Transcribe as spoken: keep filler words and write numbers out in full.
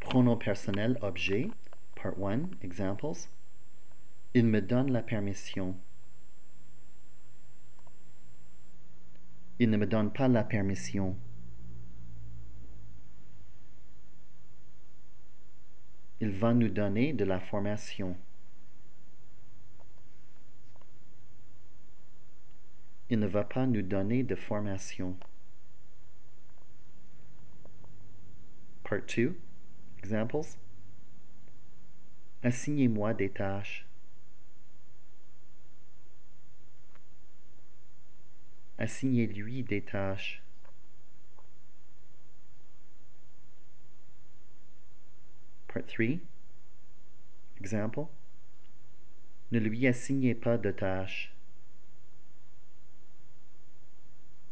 Pronom personnel objet, part one, examples. Il me donne la permission. Il ne me donne pas la permission. Il va nous donner de la formation. Il ne va pas nous donner de formation. Part two, examples. Assignez-moi des tâches. Assignez-lui des tâches. Part three, example. Ne lui assignez pas de tâches.